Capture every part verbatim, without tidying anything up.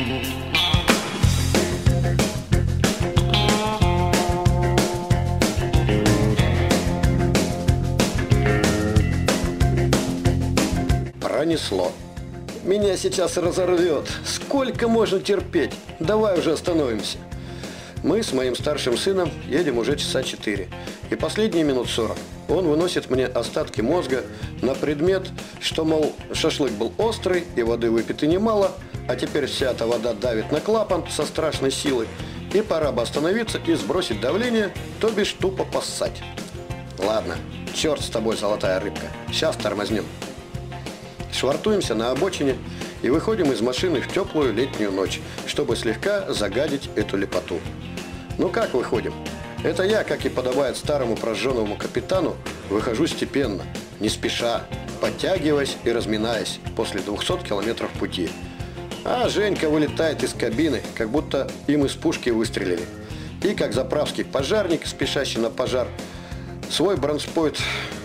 Пронесло. Меня сейчас разорвет. Сколько можно терпеть? Давай уже остановимся. Мы с моим старшим сыном едем уже часа четыре. И последние минут сорок он выносит мне остатки мозга на предмет, что, мол, шашлык был острый и воды выпито немало, а теперь вся эта вода давит на клапан со страшной силой, и пора бы остановиться и сбросить давление, то бишь тупо поссать. Ладно, черт с тобой, золотая рыбка. Сейчас тормознем. Швартуемся на обочине и выходим из машины в теплую летнюю ночь, чтобы слегка загадить эту лепоту. Ну как выходим? Это я, как и подобает старому прожженному капитану, выхожу степенно, не спеша, подтягиваясь и разминаясь после двухсот километров пути. А Женька вылетает из кабины, как будто им из пушки выстрелили. И как заправский пожарник, спешащий на пожар, свой бронспойт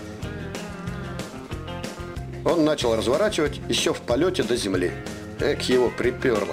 он начал разворачивать еще в полете до земли. Эк, его приперло.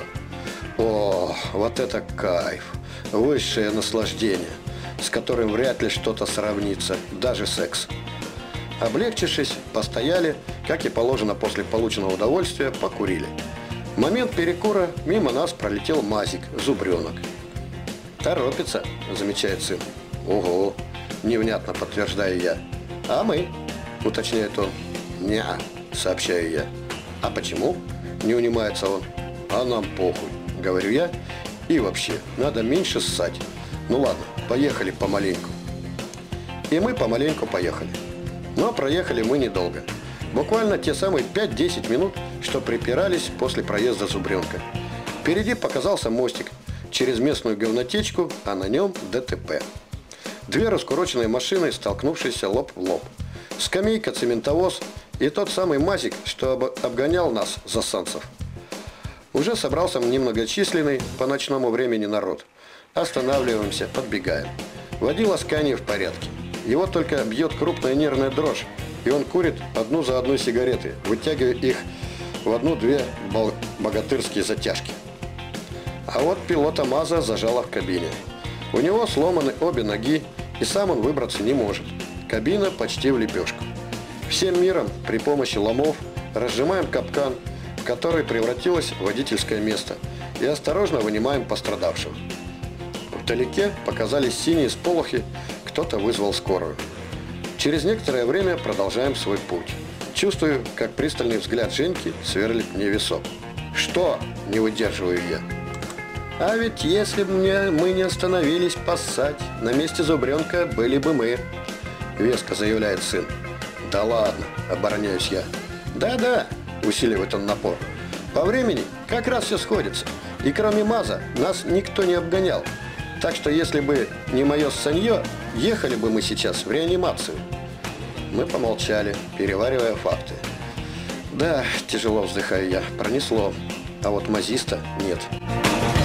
О, вот это кайф! Высшее наслаждение, с которым вряд ли что-то сравнится, даже секс. Облегчившись, постояли, как и положено после полученного удовольствия, покурили. В момент перекура мимо нас пролетел Мазик, зубренок. «Торопится», — замечает сын. «Ого», — невнятно подтверждаю я. «А мы?» — уточняет он. «Не-а», сообщаю я. «А почему?» – не унимается он. «А нам похуй», – говорю я. «И вообще, надо меньше ссать. Ну ладно, поехали помаленьку». И мы помаленьку поехали. Но проехали мы недолго. Буквально те самые пять-десять минут, что припирались после проезда зубренка. Впереди показался мостик через местную говнотечку, а на нем ДТП. Две раскуроченные машины, столкнувшиеся лоб в лоб. Скамейка, цементовоз и тот самый Мазик, что обгонял нас, засанцев. Уже собрался немногочисленный по ночному времени народ. Останавливаемся, подбегаем. Водила Скани в порядке. Его только бьет крупная нервная дрожь, и он курит одну за одной сигареты, вытягивая их в одну-две богатырские затяжки. А вот пилота МАЗа зажало в кабине. У него сломаны обе ноги, и сам он выбраться не может. Кабина почти в лепешку. Всем миром при помощи ломов разжимаем капкан, в который превратилось водительское место, и осторожно вынимаем пострадавшего. Вдалеке показались синие сполохи, кто-то вызвал скорую. Через некоторое время продолжаем свой путь. Чувствую, как пристальный взгляд Женьки сверлит мне висок. «Что?» – не выдерживаю я. «А ведь если бы мне, мы не остановились поссать, на месте зубренка были бы мы», – веско заявляет сын. «Да ладно», – обороняюсь я. «Да-да», – усиливает он напор. «По времени как раз все сходится. И кроме МАЗа нас никто не обгонял. Так что если бы не мое ссанье, ехали бы мы сейчас в реанимацию». Мы помолчали, переваривая факты. «Да», – тяжело вздыхаю я, – «пронесло. А вот мазиста нет».